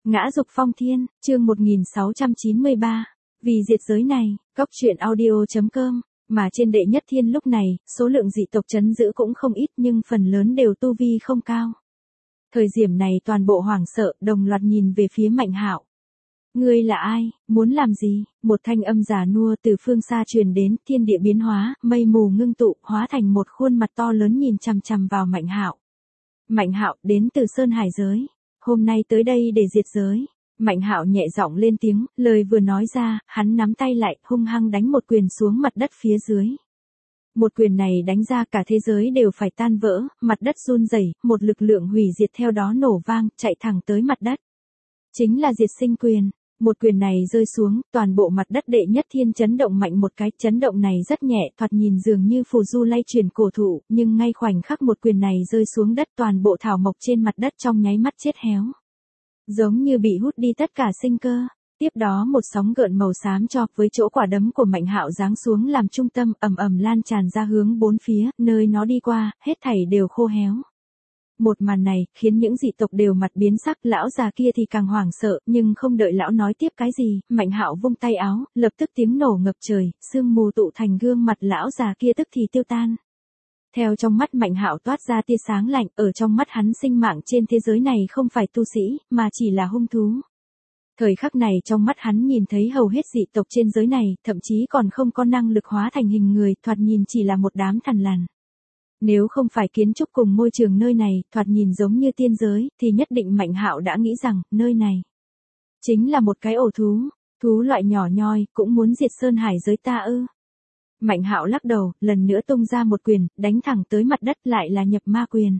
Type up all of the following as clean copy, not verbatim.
Ngã dục phong thiên, chương 1693. Vì diệt giới này, Cóc truyện audio.com. Mà trên đệ nhất thiên lúc này, số lượng dị tộc trấn giữ cũng không ít nhưng phần lớn đều tu vi không cao. Thời điểm này toàn bộ hoảng sợ, đồng loạt nhìn về phía Mạnh Hạo. Ngươi là ai, muốn làm gì? Một thanh âm già nua từ phương xa truyền đến, thiên địa biến hóa, mây mù ngưng tụ, hóa thành một khuôn mặt to lớn nhìn chằm chằm vào Mạnh Hạo. Mạnh Hạo đến từ Sơn Hải giới, hôm nay tới đây để diệt giới. Mạnh Hạo nhẹ giọng lên tiếng, lời vừa nói ra, hắn nắm tay lại, hung hăng đánh một quyền xuống mặt đất phía dưới. Một quyền này đánh ra cả thế giới đều phải tan vỡ, mặt đất run rẩy, một lực lượng hủy diệt theo đó nổ vang, chạy thẳng tới mặt đất. Chính là diệt sinh quyền. Một quyền này rơi xuống, toàn bộ mặt đất đệ nhất thiên chấn động mạnh một cái, chấn động này rất nhẹ, thoạt nhìn dường như phù du lay chuyển cổ thụ, nhưng ngay khoảnh khắc một quyền này rơi xuống đất, toàn bộ thảo mộc trên mặt đất trong nháy mắt chết héo. Giống như bị hút đi tất cả sinh cơ. Tiếp đó một sóng gợn màu xám cho, với chỗ quả đấm của Mạnh Hạo giáng xuống làm trung tâm, ầm ầm lan tràn ra hướng bốn phía, nơi nó đi qua, hết thảy đều khô héo. Một màn này, khiến những dị tộc đều mặt biến sắc, lão già kia thì càng hoảng sợ, nhưng không đợi lão nói tiếp cái gì, Mạnh Hạo vung tay áo, lập tức tiếng nổ ngập trời, sương mù tụ thành gương mặt lão già kia tức thì tiêu tan. Theo trong mắt Mạnh Hạo toát ra tia sáng lạnh, ở trong mắt hắn sinh mạng trên thế giới này không phải tu sĩ, mà chỉ là hung thú. Thời khắc này trong mắt hắn nhìn thấy hầu hết dị tộc trên giới này, thậm chí còn không có năng lực hóa thành hình người, thoạt nhìn chỉ là một đám thằn lằn. Nếu không phải kiến trúc cùng môi trường nơi này, thoạt nhìn giống như tiên giới, thì nhất định Mạnh Hạo đã nghĩ rằng, nơi này chính là một cái ổ thú loại nhỏ nhoi, cũng muốn diệt Sơn Hải giới ta ư. Mạnh Hạo lắc đầu, lần nữa tung ra một quyền, đánh thẳng tới mặt đất, lại là nhập ma quyền.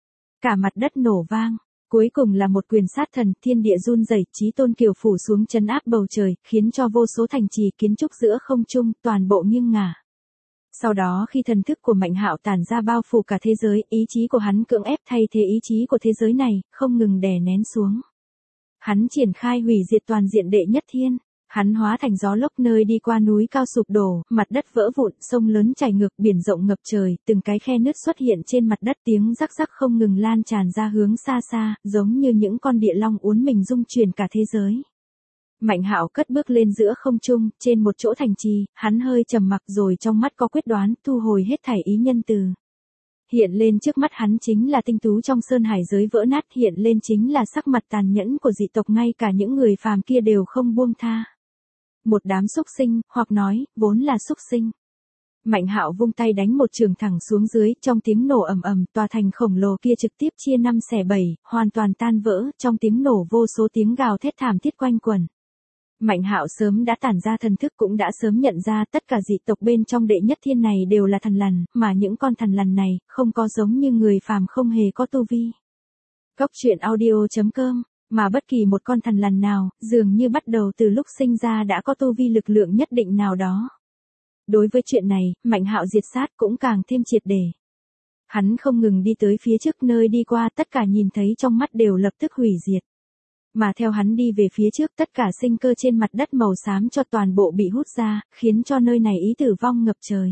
Cả mặt đất nổ vang, cuối cùng là một quyền sát thần, thiên địa run rẩy, chí tôn kiều phủ xuống trấn áp bầu trời, khiến cho vô số thành trì kiến trúc giữa không trung, toàn bộ nghiêng ngả. Sau đó khi thần thức của Mạnh Hạo tản ra bao phủ cả thế giới, ý chí của hắn cưỡng ép thay thế ý chí của thế giới này, không ngừng đè nén xuống. Hắn triển khai hủy diệt toàn diện đệ nhất thiên. Hắn hóa thành gió lốc, nơi đi qua núi cao sụp đổ, mặt đất vỡ vụn, sông lớn chảy ngược, biển rộng ngập trời, từng cái khe nứt xuất hiện trên mặt đất, tiếng rắc rắc không ngừng lan tràn ra hướng xa xa, giống như những con địa long uốn mình rung chuyển cả thế giới. Mạnh Hạo cất bước lên giữa không trung, trên một chỗ thành trì, hắn hơi trầm mặc rồi trong mắt có quyết đoán, thu hồi hết thảy ý nhân từ. Hiện lên trước mắt hắn chính là tinh tú trong Sơn Hải giới vỡ nát, hiện lên chính là sắc mặt tàn nhẫn của dị tộc, ngay cả những người phàm kia đều không buông tha. Một đám súc sinh, hoặc nói, vốn là súc sinh. Mạnh Hạo vung tay đánh một trường thẳng xuống dưới, trong tiếng nổ ầm ầm, tòa thành khổng lồ kia trực tiếp chia 5/7, hoàn toàn tan vỡ, trong tiếng nổ vô số tiếng gào thét thảm thiết quanh quẩn. Mạnh Hạo sớm đã tản ra thần thức, cũng đã sớm nhận ra tất cả dị tộc bên trong đệ nhất thiên này đều là thằn lằn, mà những con thằn lằn này, không có giống như người phàm, không hề có tu vi. Cóc truyện audio.com. Mà bất kỳ một con thằn lằn nào, dường như bắt đầu từ lúc sinh ra đã có tu vi lực lượng nhất định nào đó. Đối với chuyện này, Mạnh Hạo diệt sát cũng càng thêm triệt để. Hắn không ngừng đi tới phía trước, nơi đi qua tất cả nhìn thấy trong mắt đều lập tức hủy diệt. Mà theo hắn đi về phía trước, tất cả sinh cơ trên mặt đất màu xám cho toàn bộ bị hút ra, khiến cho nơi này ý tử vong ngập trời.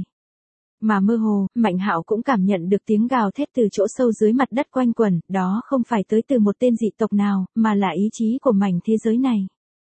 Mà mơ hồ, Mạnh Hạo cũng cảm nhận được tiếng gào thét từ chỗ sâu dưới mặt đất quanh quẩn, đó không phải tới từ một tên dị tộc nào, mà là ý chí của mảnh thế giới này.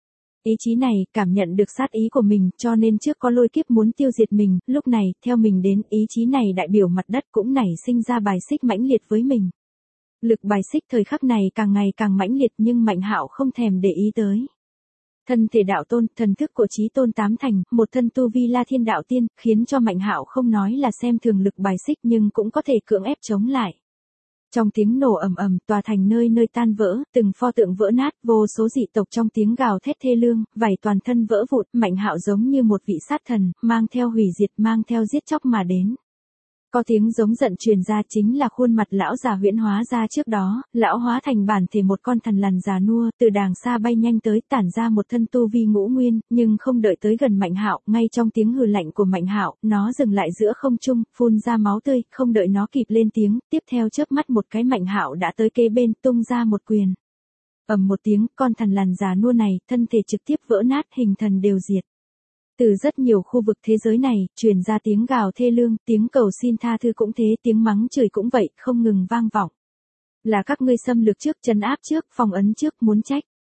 Ý chí này, cảm nhận được sát ý của mình, cho nên trước có lôi kiếp muốn tiêu diệt mình, lúc này, theo mình đến, ý chí này đại biểu mặt đất cũng nảy sinh ra bài xích mãnh liệt với mình. Lực bài xích thời khắc này càng ngày càng mãnh liệt, nhưng Mạnh Hạo không thèm để ý tới. Thân thể đạo tôn, thần thức của chí tôn tám thành, một thân tu vi La Thiên đạo tiên, khiến cho Mạnh Hạo không nói là xem thường lực bài xích nhưng cũng có thể cưỡng ép chống lại. Trong tiếng nổ ầm ầm, tòa thành nơi nơi tan vỡ, từng pho tượng vỡ nát, vô số dị tộc trong tiếng gào thét thê lương, vảy toàn thân vỡ vụn, Mạnh Hạo giống như một vị sát thần, mang theo hủy diệt, mang theo giết chóc mà đến. Có tiếng giống giận truyền ra, chính là khuôn mặt lão già huyễn hóa ra trước đó, lão hóa thành bản thể một con thằn lằn già nua, từ đàng xa bay nhanh tới, tản ra một thân tu vi ngũ nguyên, nhưng không đợi tới gần Mạnh Hạo, ngay trong tiếng hừ lạnh của Mạnh Hạo, nó dừng lại giữa không trung, phun ra máu tươi, không đợi nó kịp lên tiếng, tiếp theo chớp mắt một cái Mạnh Hạo đã tới kế bên, tung ra một quyền. Ầm một tiếng, con thằn lằn già nua này, thân thể trực tiếp vỡ nát, hình thần đều diệt. Từ rất nhiều khu vực thế giới này, truyền ra tiếng gào thê lương, tiếng cầu xin tha thứ cũng thế, tiếng mắng chửi cũng vậy, không ngừng vang vọng. Là các ngươi xâm lược trước, trấn áp trước, phong ấn trước, muốn trách.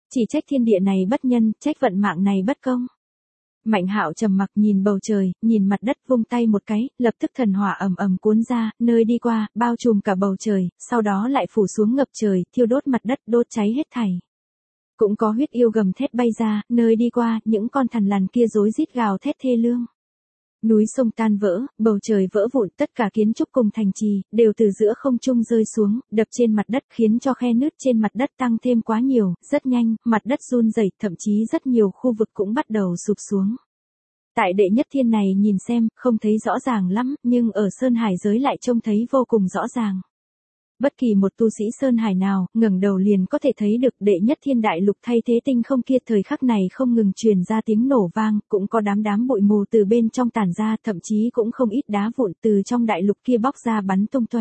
Chỉ trách thiên địa này bất nhân, trách vận mạng này bất công. Mạnh Hạo trầm mặc nhìn bầu trời, nhìn mặt đất, vung tay một cái, lập tức thần hỏa ầm ầm cuốn ra, nơi đi qua, bao trùm cả bầu trời, sau đó lại phủ xuống ngập trời, thiêu đốt mặt đất, đốt cháy hết thảy. Cũng có huyết yêu gầm thét bay ra, nơi đi qua, những con thằn lằn kia rối rít gào thét thê lương. Núi sông tan vỡ, bầu trời vỡ vụn, tất cả kiến trúc cùng thành trì, đều từ giữa không trung rơi xuống, đập trên mặt đất khiến cho khe nứt trên mặt đất tăng thêm quá nhiều, rất nhanh, mặt đất run rẩy, thậm chí rất nhiều khu vực cũng bắt đầu sụp xuống. Tại đệ nhất thiên này nhìn xem, không thấy rõ ràng lắm, nhưng ở Sơn Hải giới lại trông thấy vô cùng rõ ràng. Bất kỳ một tu sĩ Sơn Hải nào, ngẩng đầu liền có thể thấy được đệ nhất thiên đại lục thay thế tinh không kia thời khắc này không ngừng truyền ra tiếng nổ vang, cũng có đám bụi mù từ bên trong tản ra, thậm chí cũng không ít đá vụn từ trong đại lục kia bóc ra bắn tung tóe.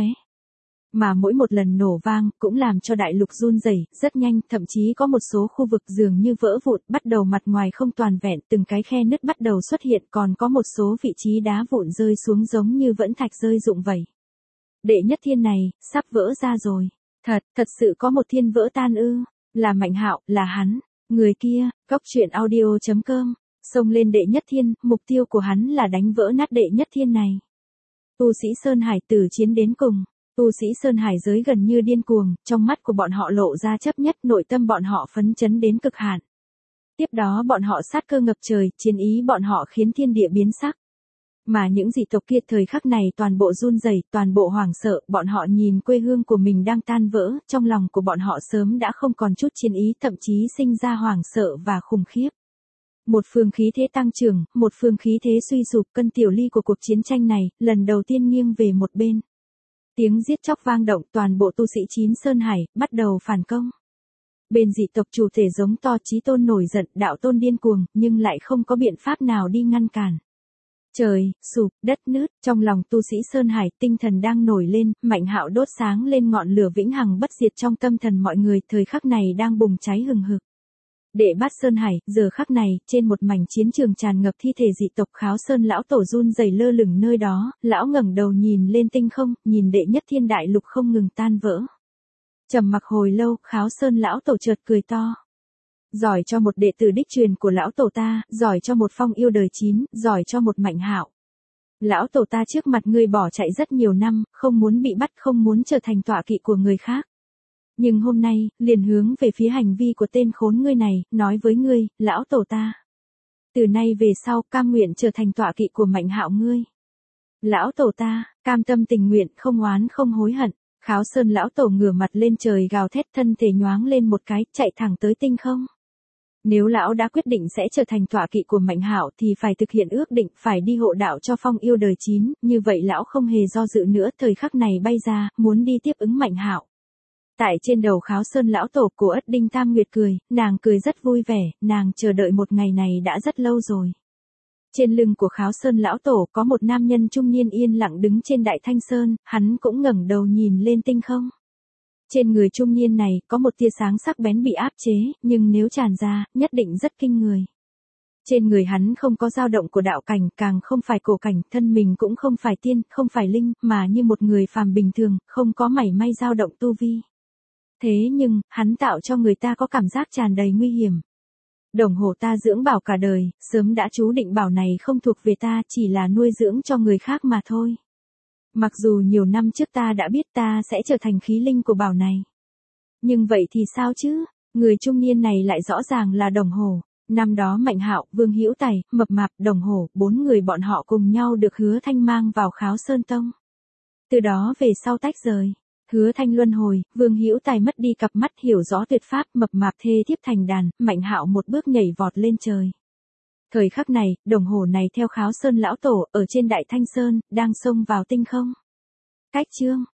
Mà mỗi một lần nổ vang, cũng làm cho đại lục run rẩy, rất nhanh, thậm chí có một số khu vực dường như vỡ vụn, bắt đầu mặt ngoài không toàn vẹn, từng cái khe nứt bắt đầu xuất hiện, còn có một số vị trí đá vụn rơi xuống giống như vẫn thạch rơi rụng vậy. Đệ nhất thiên này, sắp vỡ ra rồi. Thật sự có một thiên vỡ tan ư, là Mạnh Hạo, là hắn, người kia, coctruyện.audio.com, xông lên đệ nhất thiên, mục tiêu của hắn là đánh vỡ nát đệ nhất thiên này. Tu sĩ Sơn Hải từ chiến đến cùng. Tu sĩ Sơn Hải giới gần như điên cuồng, trong mắt của bọn họ lộ ra chấp nhất, nội tâm bọn họ phấn chấn đến cực hạn. Tiếp đó bọn họ sát cơ ngập trời, chiến ý bọn họ khiến thiên địa biến sắc. Mà những dị tộc kia thời khắc này toàn bộ run rẩy, toàn bộ hoảng sợ, bọn họ nhìn quê hương của mình đang tan vỡ, trong lòng của bọn họ sớm đã không còn chút chiến ý, thậm chí sinh ra hoảng sợ và khủng khiếp. Một phương khí thế tăng trưởng, một phương khí thế suy sụp, cân tiểu ly của cuộc chiến tranh này, lần đầu tiên nghiêng về một bên. Tiếng giết chóc vang động, toàn bộ tu sĩ Chín Sơn Hải, bắt đầu phản công. Bên dị tộc chủ thể giống to Chí Tôn nổi giận, đạo tôn điên cuồng, nhưng lại không có biện pháp nào đi ngăn cản. Trời, sụp, đất nứt, trong lòng tu sĩ Sơn Hải, tinh thần đang nổi lên, Mạnh Hạo đốt sáng lên ngọn lửa vĩnh hằng bất diệt trong tâm thần mọi người, thời khắc này đang bùng cháy hừng hực. Đệ Bát Sơn Hải, giờ khắc này, trên một mảnh chiến trường tràn ngập thi thể dị tộc, Kháo Sơn lão tổ run rẩy lơ lửng nơi đó, lão ngẩng đầu nhìn lên tinh không, nhìn đệ nhất thiên đại lục không ngừng tan vỡ. Trầm mặc hồi lâu, Kháo Sơn lão tổ chợt cười to. Giỏi cho một đệ tử đích truyền của lão tổ ta, giỏi cho một phong yêu đời 9, giỏi cho một Mạnh Hạo. Lão tổ ta trước mặt ngươi bỏ chạy rất nhiều năm, không muốn bị bắt, không muốn trở thành tọa kỵ của người khác. Nhưng hôm nay, liền hướng về phía hành vi của tên khốn ngươi này, nói với ngươi, lão tổ ta. Từ nay về sau, cam nguyện trở thành tọa kỵ của Mạnh Hạo ngươi. Lão tổ ta, cam tâm tình nguyện, không oán không hối hận. Kháo Sơn lão tổ ngửa mặt lên trời gào thét, thân thể nhoáng lên một cái, chạy thẳng tới tinh không. Nếu lão đã quyết định sẽ trở thành tọa kỵ của Mạnh Hạo thì phải thực hiện ước định, phải đi hộ đạo cho phong yêu đời 9, như vậy lão không hề do dự nữa, thời khắc này bay ra, muốn đi tiếp ứng Mạnh Hạo. Tại trên đầu Kháo Sơn lão tổ, của Ất Đinh Tam Nguyệt cười, nàng cười rất vui vẻ, nàng chờ đợi một ngày này đã rất lâu rồi. Trên lưng của Kháo Sơn lão tổ có một nam nhân trung niên yên lặng đứng trên Đại Thanh Sơn, hắn cũng ngẩng đầu nhìn lên tinh không. Trên người trung niên này có một tia sáng sắc bén bị áp chế, nhưng nếu tràn ra, nhất định rất kinh người. Trên người hắn không có dao động của đạo cảnh, càng không phải cổ cảnh, thân mình cũng không phải tiên, không phải linh, mà như một người phàm bình thường, không có mảy may dao động tu vi. Thế nhưng, hắn tạo cho người ta có cảm giác tràn đầy nguy hiểm. Đồng hồ ta dưỡng bảo cả đời, sớm đã chú định bảo này không thuộc về ta, chỉ là nuôi dưỡng cho người khác mà thôi. Mặc dù nhiều năm trước ta đã biết ta sẽ trở thành khí linh của bảo này. Nhưng vậy thì sao chứ? Người trung niên này lại rõ ràng là Đồng Hồ. Năm đó Mạnh Hạo, Vương Hữu Tài, Mập Mạp, Đồng Hồ, 4 người bọn họ cùng nhau được Hứa Thanh mang vào Kháo Sơn Tông. Từ đó về sau tách rời. Hứa Thanh luân hồi, Vương Hữu Tài mất đi cặp mắt hiểu rõ tuyệt pháp, Mập Mạp thê thiếp thành đàn, Mạnh Hạo một bước nhảy vọt lên trời. Thời khắc này, Đồng Hồ này theo Kháo Sơn lão tổ, ở trên Đại Thanh Sơn, đang xông vào tinh không. Cách chương